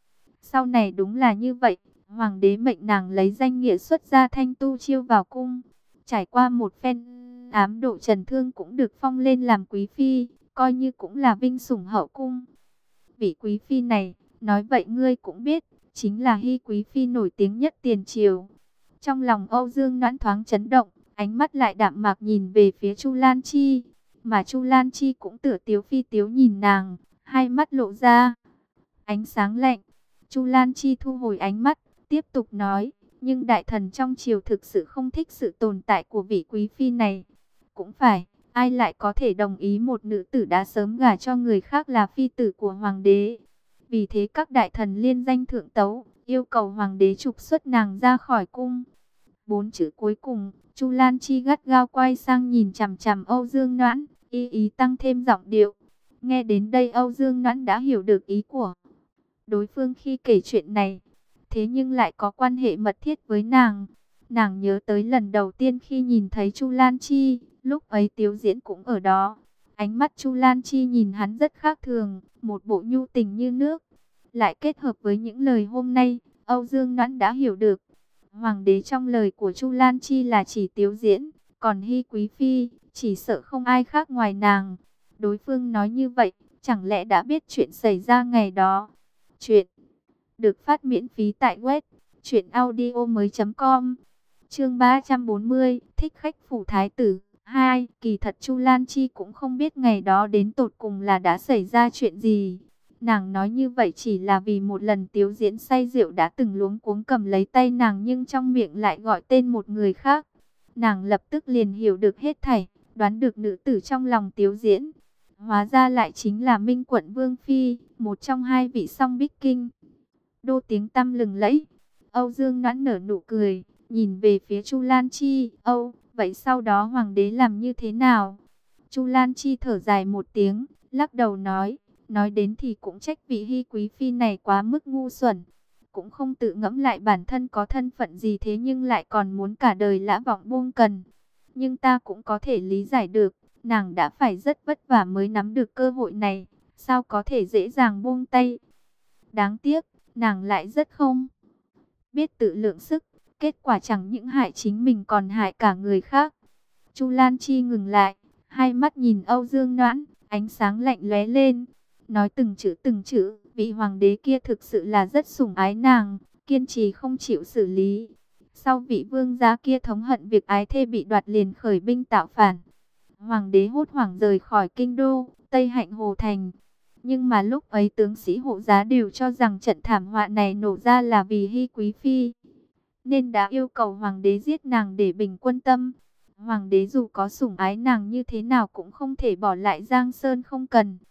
A: Sau này đúng là như vậy, hoàng đế mệnh nàng lấy danh nghĩa xuất gia Thanh Tu chiêu vào cung. Trải qua một phen ám độ trần thương cũng được phong lên làm quý phi, coi như cũng là vinh sủng hậu cung. Vị quý phi này, nói vậy ngươi cũng biết, chính là Hy quý phi nổi tiếng nhất tiền triều. Trong lòng Âu Dương Noãn thoáng chấn động, ánh mắt lại đạm mạc nhìn về phía Chu Lan Chi, mà Chu Lan Chi cũng tựa tiếu phi tiếu nhìn nàng, hai mắt lộ ra ánh sáng lạnh. Chu Lan Chi thu hồi ánh mắt, tiếp tục nói, nhưng đại thần trong triều thực sự không thích sự tồn tại của vị quý phi này. Cũng phải, ai lại có thể đồng ý một nữ tử đã sớm gả cho người khác là phi tử của hoàng đế. Vì thế các đại thần liên danh thượng tấu, yêu cầu hoàng đế trục xuất nàng ra khỏi cung. Bốn chữ cuối cùng, Chu Lan Chi gắt gao quay sang nhìn chằm chằm Âu Dương Noãn, ý ý tăng thêm giọng điệu. Nghe đến đây Âu Dương Noãn đã hiểu được ý của đối phương khi kể chuyện này, thế nhưng lại có quan hệ mật thiết với nàng. Nàng nhớ tới lần đầu tiên khi nhìn thấy Chu Lan Chi, lúc ấy Tiếu Diễn cũng ở đó. Ánh mắt Chu Lan Chi nhìn hắn rất khác thường, một bộ nhu tình như nước. Lại kết hợp với những lời hôm nay, Âu Dương Noãn đã hiểu được. Hoàng đế trong lời của Chu Lan Chi là chỉ Tiếu Diễn, còn Hy quý phi, chỉ sợ không ai khác ngoài nàng. Đối phương nói như vậy, chẳng lẽ đã biết chuyện xảy ra ngày đó. Chuyện được phát miễn phí tại web truyện audio mới chấm com. Chương ba trăm bốn mươi, thích khách phủ thái tử hai. Kỳ thật Chu Lan Chi cũng không biết ngày đó đến tột cùng là đã xảy ra chuyện gì. Nàng nói như vậy chỉ là vì một lần Tiếu Diễn say rượu đã từng luống cuống cầm lấy tay nàng, nhưng trong miệng lại gọi tên một người khác. Nàng lập tức liền hiểu được hết thảy, đoán được nữ tử trong lòng Tiếu Diễn hóa ra lại chính là Minh quận Vương Phi, một trong hai vị song bích kinh đô tiếng tăm lừng lẫy. Âu Dương Noãn nở nụ cười, nhìn về phía Chu Lan Chi. Âu, vậy sau đó hoàng đế làm như thế nào? Chu Lan Chi thở dài một tiếng, lắc đầu nói, nói đến thì cũng trách vị Hy quý phi này quá mức ngu xuẩn, cũng không tự ngẫm lại bản thân có thân phận gì, thế nhưng lại còn muốn cả đời lã vọng buông cần. Nhưng ta cũng có thể lý giải được, nàng đã phải rất vất vả mới nắm được cơ hội này, sao có thể dễ dàng buông tay. Đáng tiếc, nàng lại rất không biết tự lượng sức, kết quả chẳng những hại chính mình còn hại cả người khác. Chu Lan Chi ngừng lại, hai mắt nhìn Âu Dương Noãn, ánh sáng lạnh lóe lên, nói từng chữ từng chữ, vị hoàng đế kia thực sự là rất sủng ái nàng, kiên trì không chịu xử lý. Sau vị vương gia kia thống hận việc ái thê bị đoạt liền khởi binh tạo phản. Hoàng đế hốt hoảng rời khỏi kinh đô, Tây Hạnh Hồ Thành. Nhưng mà lúc ấy tướng sĩ hộ giá đều cho rằng trận thảm họa này nổ ra là vì Hy quý phi, nên đã yêu cầu hoàng đế giết nàng để bình quân tâm. Hoàng đế dù có sủng ái nàng như thế nào cũng không thể bỏ lại Giang Sơn không cần.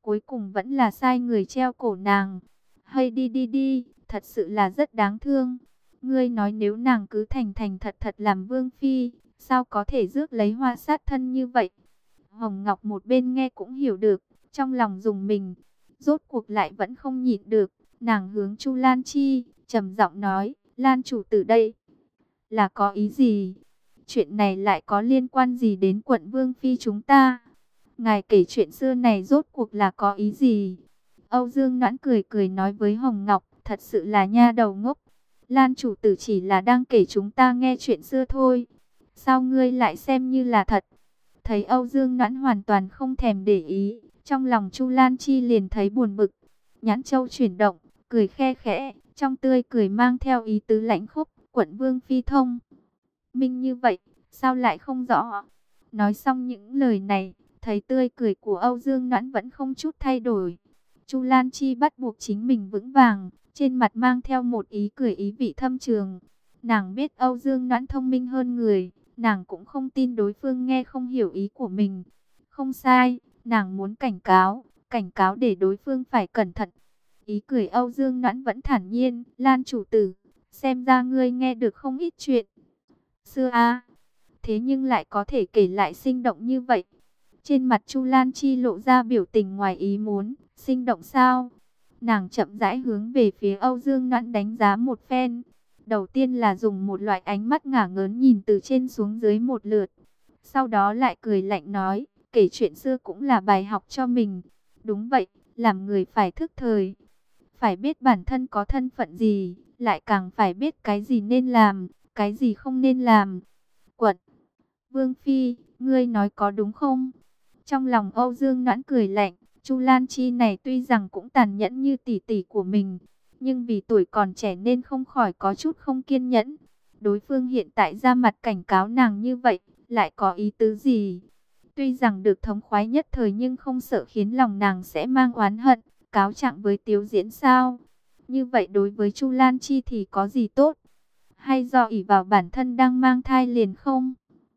A: cuối cùng vẫn là sai người treo cổ nàng. Hay đi đi đi, thật sự là rất đáng thương. Ngươi nói nếu nàng cứ thành thành thật thật làm vương phi, sao có thể rước lấy hoa sát thân như vậy? Hồng Ngọc một bên nghe cũng hiểu được, trong lòng rùng mình, rốt cuộc lại vẫn không nhịn được, nàng hướng Chu Lan Chi, trầm giọng nói, Lan chủ tử đây, là có ý gì? Chuyện này lại có liên quan gì đến quận vương phi chúng ta? Ngài kể chuyện xưa này rốt cuộc là có ý gì? Âu Dương Noãn cười cười nói với Hồng Ngọc, thật sự là nha đầu ngốc. Lan chủ tử chỉ là đang kể chúng ta nghe chuyện xưa thôi. Sao ngươi lại xem như là thật? Thấy Âu Dương Noãn hoàn toàn không thèm để ý, trong lòng Chu Lan Chi liền thấy buồn bực. Nhãn châu chuyển động, cười khe khẽ, trong tươi cười mang theo ý tứ lãnh khốc, quận vương phi thông. Minh như vậy, sao lại không rõ? Nói xong những lời này, thấy tươi cười của Âu Dương Noãn vẫn không chút thay đổi. Chu Lan Chi bắt buộc chính mình vững vàng, trên mặt mang theo một ý cười ý vị thâm trường. Nàng biết Âu Dương Noãn thông minh hơn người, nàng cũng không tin đối phương nghe không hiểu ý của mình. Không sai, nàng muốn cảnh cáo, cảnh cáo để đối phương phải cẩn thận. Ý cười Âu Dương Noãn vẫn thản nhiên, Lan chủ tử, xem ra ngươi nghe được không ít chuyện xưa a, thế nhưng lại có thể kể lại sinh động như vậy. Trên mặt Chu Lan Chi lộ ra biểu tình ngoài ý muốn, sinh động sao? Nàng chậm rãi hướng về phía Âu Dương Noãn đánh giá một phen. Đầu tiên là dùng một loại ánh mắt ngả ngớn nhìn từ trên xuống dưới một lượt. Sau đó lại cười lạnh nói, kể chuyện xưa cũng là bài học cho mình. Đúng vậy, làm người phải thức thời. Phải biết bản thân có thân phận gì, lại càng phải biết cái gì nên làm, cái gì không nên làm. Quận Vương Phi, ngươi nói có đúng không? Trong lòng Âu Dương Noãn cười lạnh, Chu Lan Chi này tuy rằng cũng tàn nhẫn như tỷ tỷ của mình, nhưng vì tuổi còn trẻ nên không khỏi có chút không kiên nhẫn. Đối phương hiện tại ra mặt cảnh cáo nàng như vậy, lại có ý tứ gì? Tuy rằng được thống khoái nhất thời nhưng không sợ khiến lòng nàng sẽ mang oán hận, cáo trạng với Tiếu Diễn sao? Như vậy đối với Chu Lan Chi thì có gì tốt? Hay do ỷ vào bản thân đang mang thai liền không?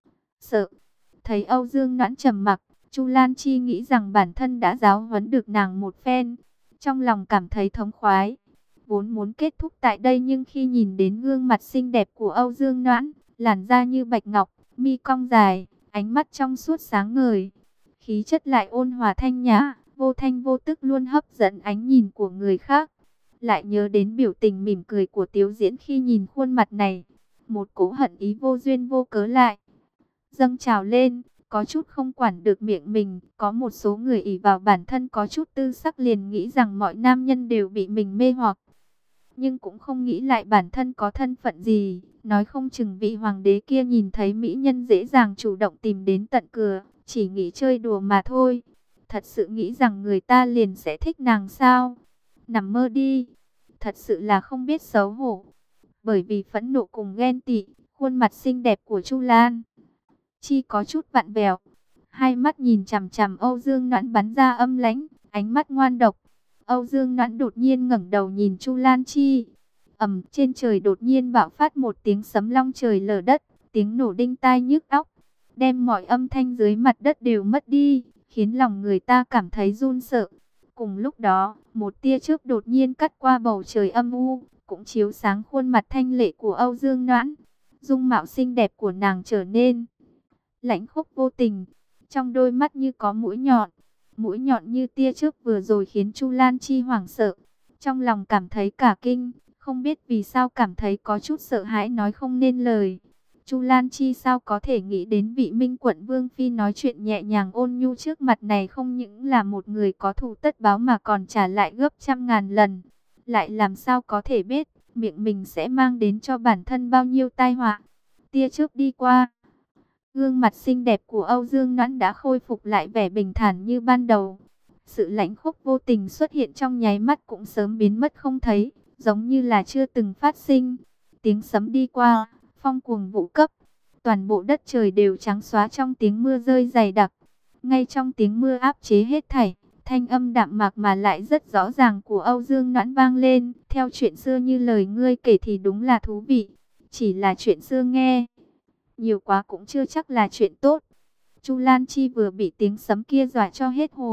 A: Sợ. Thấy Âu Dương Noãn trầm mặc, Chu Lan Chi nghĩ rằng bản thân đã giáo huấn được nàng một phen, trong lòng cảm thấy thống khoái. Vốn muốn kết thúc tại đây nhưng khi nhìn đến gương mặt xinh đẹp của Âu Dương Noãn, làn da như bạch ngọc, mi cong dài, ánh mắt trong suốt sáng ngời, khí chất lại ôn hòa thanh nhã, vô thanh vô tức luôn hấp dẫn ánh nhìn của người khác. Lại nhớ đến biểu tình mỉm cười của Tiếu Diễn khi nhìn khuôn mặt này, một cỗ hận ý vô duyên vô cớ lại dâng trào lên, có chút không quản được miệng mình. Có một số người ỷ vào bản thân có chút tư sắc liền nghĩ rằng mọi nam nhân đều bị mình mê hoặc, nhưng cũng không nghĩ lại bản thân có thân phận gì. Nói không chừng vị hoàng đế kia nhìn thấy mỹ nhân dễ dàng chủ động tìm đến tận cửa, chỉ nghĩ chơi đùa mà thôi. Thật sự nghĩ rằng người ta liền sẽ thích nàng sao? Nằm mơ đi, thật sự là không biết xấu hổ. Bởi vì phẫn nộ cùng ghen tị, khuôn mặt xinh đẹp của Chu Lan Chi có chút vặn vẹo, hai mắt nhìn chằm chằm Âu Dương Noãn bắn ra âm lãnh, ánh mắt ngoan độc. Âu Dương Noãn đột nhiên ngẩng đầu nhìn Chu Lan Chi. Ầm, trên trời đột nhiên bạo phát một tiếng sấm long trời lở đất, tiếng nổ đinh tai nhức óc, đem mọi âm thanh dưới mặt đất đều mất đi, khiến lòng người ta cảm thấy run sợ. Cùng lúc đó, một tia chớp đột nhiên cắt qua bầu trời âm u, cũng chiếu sáng khuôn mặt thanh lệ của Âu Dương Noãn. Dung mạo xinh đẹp của nàng trở nên lãnh khốc vô tình, trong đôi mắt như có mũi nhọn, mũi nhọn như tia chớp vừa rồi khiến Chu Lan Chi hoảng sợ, trong lòng cảm thấy cả kinh, không biết vì sao cảm thấy có chút sợ hãi nói không nên lời. Chu Lan Chi sao có thể nghĩ đến vị Minh quận Vương Phi nói chuyện nhẹ nhàng ôn nhu trước mặt này không những là một người có thù tất báo mà còn trả lại gấp trăm ngàn lần. Lại làm sao có thể biết miệng mình sẽ mang đến cho bản thân bao nhiêu tai họa. Tia chớp đi qua, gương mặt xinh đẹp của Âu Dương Noãn đã khôi phục lại vẻ bình thản như ban đầu. Sự lãnh khốc vô tình xuất hiện trong nháy mắt cũng sớm biến mất không thấy, giống như là chưa từng phát sinh. Tiếng sấm đi qua, phong cuồng vũ cấp, toàn bộ đất trời đều trắng xóa trong tiếng mưa rơi dày đặc. Ngay trong tiếng mưa áp chế hết thảy, thanh âm đạm mạc mà lại rất rõ ràng của Âu Dương Noãn vang lên. Theo chuyện xưa như lời ngươi kể thì đúng là thú vị, chỉ là chuyện xưa nghe nhiều quá cũng chưa chắc là chuyện tốt. Chu Lan Chi vừa bị tiếng sấm kia dọa cho hết hồn,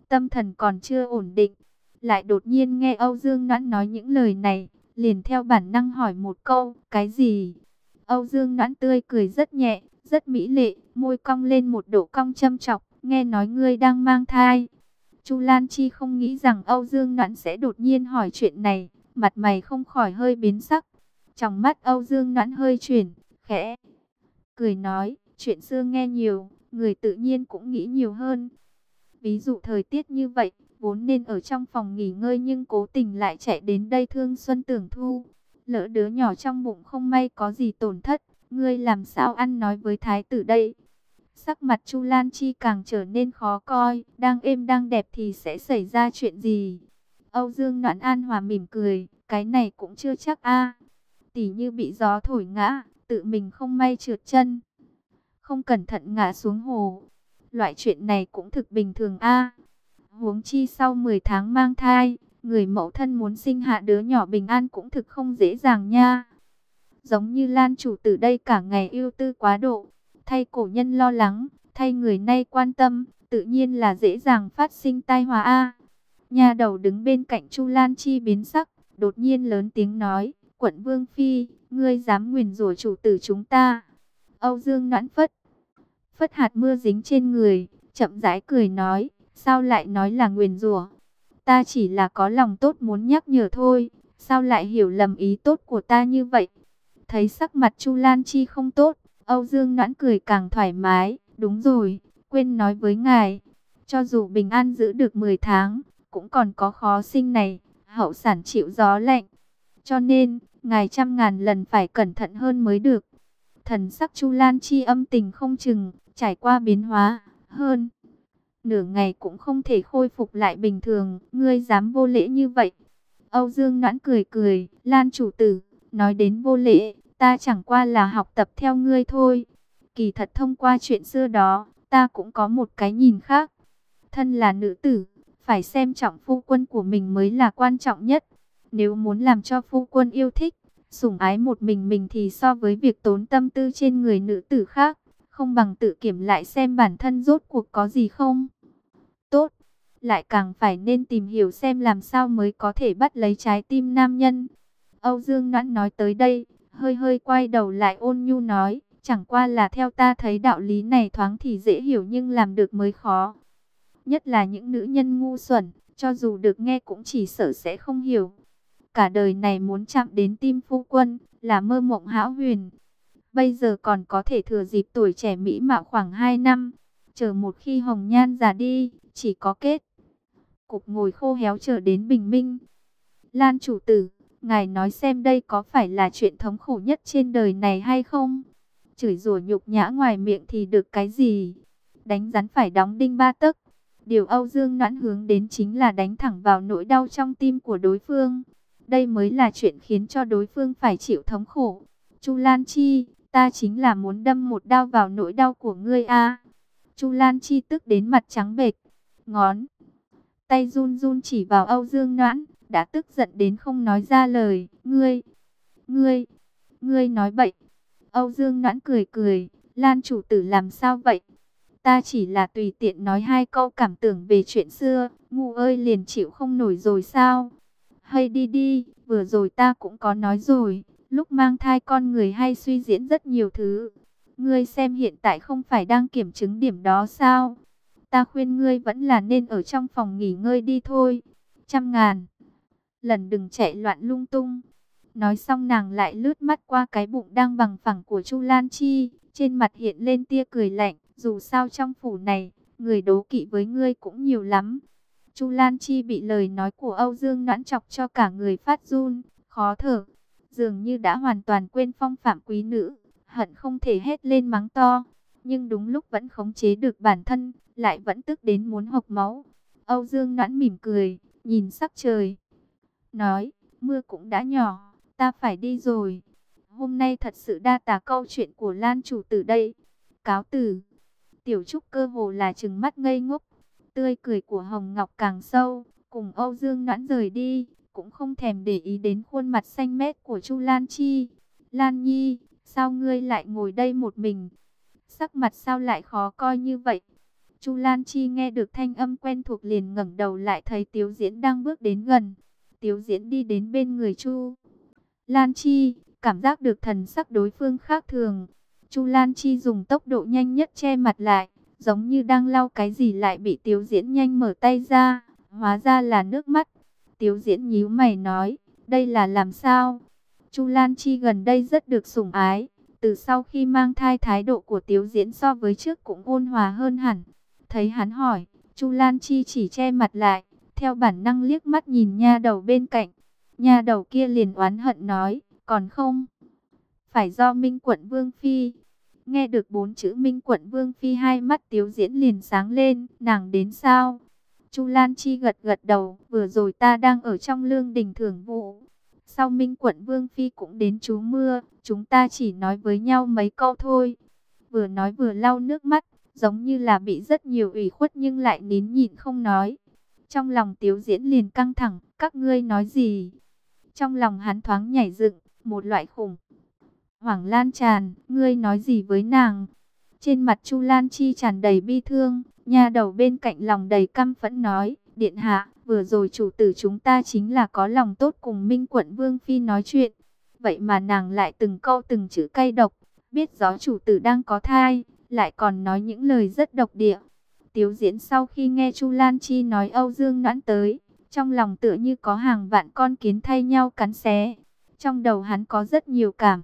A: tâm thần còn chưa ổn định. Lại đột nhiên nghe Âu Dương Noãn nói những lời này, liền theo bản năng hỏi một câu, cái gì? Âu Dương Noãn tươi cười rất nhẹ, rất mỹ lệ, môi cong lên một độ cong châm chọc, nghe nói ngươi đang mang thai. Chu Lan Chi không nghĩ rằng Âu Dương Noãn sẽ đột nhiên hỏi chuyện này, mặt mày không khỏi hơi biến sắc. Trong mắt Âu Dương Noãn hơi chuyển, khẽ cười nói, chuyện xưa nghe nhiều, người tự nhiên cũng nghĩ nhiều hơn. Ví dụ thời tiết như vậy, vốn nên ở trong phòng nghỉ ngơi nhưng cố tình lại chạy đến đây thương Xuân Tưởng Thu. Lỡ đứa nhỏ trong bụng không may có gì tổn thất, ngươi làm sao ăn nói với thái tử đây? Sắc mặt Chu Lan Chi càng trở nên khó coi, đang êm đang đẹp thì sẽ xảy ra chuyện gì? Âu Dương Noãn An Hòa mỉm cười, cái này cũng chưa chắc a. Tỉ như bị gió thổi ngã, tự mình không may trượt chân, không cẩn thận ngã xuống hồ. Loại chuyện này cũng thực bình thường a. Huống chi sau mười tháng mang thai, người mẫu thân muốn sinh hạ đứa nhỏ bình an cũng thực không dễ dàng nha. Giống như Lan chủ tử đây cả ngày ưu tư quá độ, thay cổ nhân lo lắng, thay người nay quan tâm, tự nhiên là dễ dàng phát sinh tai họa a. Nhà đầu đứng bên cạnh Chu Lan Chi biến sắc, đột nhiên lớn tiếng nói, Quận Vương Phi, ngươi dám nguyền rủa chủ tử chúng ta. Âu Dương Noãn phất, phất hạt mưa dính trên người, chậm rãi cười nói, sao lại nói là nguyền rủa? Ta chỉ là có lòng tốt muốn nhắc nhở thôi, sao lại hiểu lầm ý tốt của ta như vậy? Thấy sắc mặt Chu Lan Chi không tốt, Âu Dương Noãn cười càng thoải mái, đúng rồi, quên nói với ngài, cho dù bình an giữ được mười tháng, cũng còn có khó sinh này, hậu sản chịu gió lạnh. Cho nên, ngài trăm ngàn lần phải cẩn thận hơn mới được. Thần sắc Chu Lan Chi âm tình không chừng, trải qua biến hóa, hơn nửa ngày cũng không thể khôi phục lại bình thường, ngươi dám vô lễ như vậy. Âu Dương Noãn cười cười, Lan chủ tử, nói đến vô lễ, ta chẳng qua là học tập theo ngươi thôi. Kỳ thật thông qua chuyện xưa đó, ta cũng có một cái nhìn khác. Thân là nữ tử, phải xem trọng phu quân của mình mới là quan trọng nhất. Nếu muốn làm cho phu quân yêu thích, sủng ái một mình mình thì so với việc tốn tâm tư trên người nữ tử khác, không bằng tự kiểm lại xem bản thân rốt cuộc có gì không tốt. Lại càng phải nên tìm hiểu xem làm sao mới có thể bắt lấy trái tim nam nhân. Âu Dương Noãn nói tới đây, hơi hơi quay đầu lại ôn nhu nói, chẳng qua là theo ta thấy đạo lý này thoáng thì dễ hiểu nhưng làm được mới khó. Nhất là những nữ nhân ngu xuẩn, cho dù được nghe cũng chỉ sợ sẽ không hiểu. Cả đời này muốn chạm đến tim phu quân, là mơ mộng hão huyền. Bây giờ còn có thể thừa dịp tuổi trẻ mỹ mạo khoảng hai năm. Chờ một khi hồng nhan già đi, chỉ có kết cục ngồi khô héo chờ đến bình minh. Lan chủ tử, ngài nói xem đây có phải là chuyện thống khổ nhất trên đời này hay không? Chửi rủa nhục nhã ngoài miệng thì được cái gì? Đánh rắn phải đóng đinh ba tấc. Điều Âu Dương Noãn hướng đến chính là đánh thẳng vào nỗi đau trong tim của đối phương. Đây mới là chuyện khiến cho đối phương phải chịu thống khổ. Chu Lan Chi, ta chính là muốn đâm một đao vào nỗi đau của ngươi a. Chu Lan Chi tức đến mặt trắng bệch, ngón tay run run chỉ vào Âu Dương Noãn, đã tức giận đến không nói ra lời. Ngươi, ngươi, ngươi nói bậy. Âu Dương Noãn cười cười, Lan chủ tử làm sao vậy? Ta chỉ là tùy tiện nói hai câu cảm tưởng về chuyện xưa, ngu ơi liền chịu không nổi rồi sao? Hay đi đi, vừa rồi ta cũng có nói rồi, lúc mang thai con người hay suy diễn rất nhiều thứ. Ngươi xem hiện tại không phải đang kiểm chứng điểm đó sao? Ta khuyên ngươi vẫn là nên ở trong phòng nghỉ ngơi đi thôi. Trăm ngàn lần đừng chạy loạn lung tung. Nói xong nàng lại lướt mắt qua cái bụng đang bằng phẳng của Chu Lan Chi, trên mặt hiện lên tia cười lạnh, dù sao trong phủ này, người đố kỵ với ngươi cũng nhiều lắm. Chu Lan Chi bị lời nói của Âu Dương Noãn chọc cho cả người phát run, khó thở, dường như đã hoàn toàn quên phong phạm quý nữ, hận không thể hét lên mắng to, nhưng đúng lúc vẫn khống chế được bản thân, lại vẫn tức đến muốn hộc máu. Âu Dương Noãn mỉm cười, nhìn sắc trời, nói, mưa cũng đã nhỏ, ta phải đi rồi. Hôm nay thật sự đa tà câu chuyện của Lan chủ tử đây. Cáo từ. Tiểu Trúc cơ hồ là trừng mắt ngây ngốc, tươi cười của Hồng Ngọc càng sâu, cùng Âu Dương Noãn rời đi, cũng không thèm để ý đến khuôn mặt xanh mét của Chu Lan Chi. Lan Nhi, sao ngươi lại ngồi đây một mình? Sắc mặt sao lại khó coi như vậy? Chu Lan Chi nghe được thanh âm quen thuộc liền ngẩng đầu lại thấy Tiếu Diễn đang bước đến gần. Tiếu Diễn đi đến bên người Chu Lan Chi, cảm giác được thần sắc đối phương khác thường. Chu Lan Chi dùng tốc độ nhanh nhất che mặt lại, giống như đang lau cái gì lại bị Tiếu Diễn nhanh mở tay ra, hóa ra là nước mắt. Tiếu Diễn nhíu mày nói, đây là làm sao? Chu Lan Chi gần đây rất được sủng ái, từ sau khi mang thai thái độ của Tiếu Diễn so với trước cũng ôn hòa hơn hẳn. Thấy hắn hỏi, Chu Lan Chi chỉ che mặt lại, theo bản năng liếc mắt nhìn nha đầu bên cạnh. Nha đầu kia liền oán hận nói, còn không phải do Minh Quận Vương Phi. Nghe được bốn chữ Minh Quận Vương Phi, hai mắt Tiếu Diễn liền sáng lên, nàng đến sao? Chu Lan Chi gật gật đầu, vừa rồi ta đang ở trong lương đình thưởng vụ. Sau Minh Quận Vương Phi cũng đến trú mưa, chúng ta chỉ nói với nhau mấy câu thôi. Vừa nói vừa lau nước mắt, giống như là bị rất nhiều ủy khuất nhưng lại nín nhịn không nói. Trong lòng Tiếu Diễn liền căng thẳng, các ngươi nói gì? Trong lòng hắn thoáng nhảy dựng, một loại khủng hoảng lan tràn, ngươi nói gì với nàng? Trên mặt Chu Lan Chi tràn đầy bi thương, nha đầu bên cạnh lòng đầy căm phẫn nói, điện hạ, vừa rồi chủ tử chúng ta chính là có lòng tốt cùng Minh Quận Vương Phi nói chuyện. Vậy mà nàng lại từng câu từng chữ cay độc, biết rõ chủ tử đang có thai, lại còn nói những lời rất độc địa. Tiếu Diễn sau khi nghe Chu Lan Chi nói Âu Dương Noãn tới, trong lòng tựa như có hàng vạn con kiến thay nhau cắn xé. Trong đầu hắn có rất nhiều cảm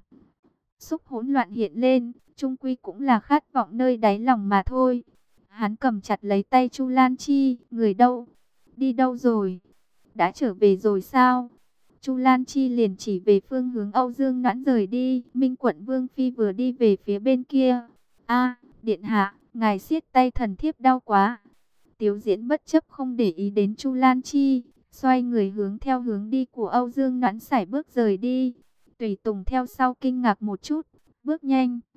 A: xúc hỗn loạn hiện lên, chung quy cũng là khát vọng nơi đáy lòng mà thôi. Hắn cầm chặt lấy tay Chu Lan Chi, người đâu? Đi đâu rồi? Đã trở về rồi sao? Chu Lan Chi liền chỉ về phương hướng Âu Dương Noãn rời đi, Minh Quận Vương Phi vừa đi về phía bên kia. A, điện hạ, ngài siết tay thần thiếp đau quá. Tiếu Diễn bất chấp không để ý đến Chu Lan Chi, xoay người hướng theo hướng đi của Âu Dương Noãn sải bước rời đi. Tùy tùng theo sau kinh ngạc một chút, bước nhanh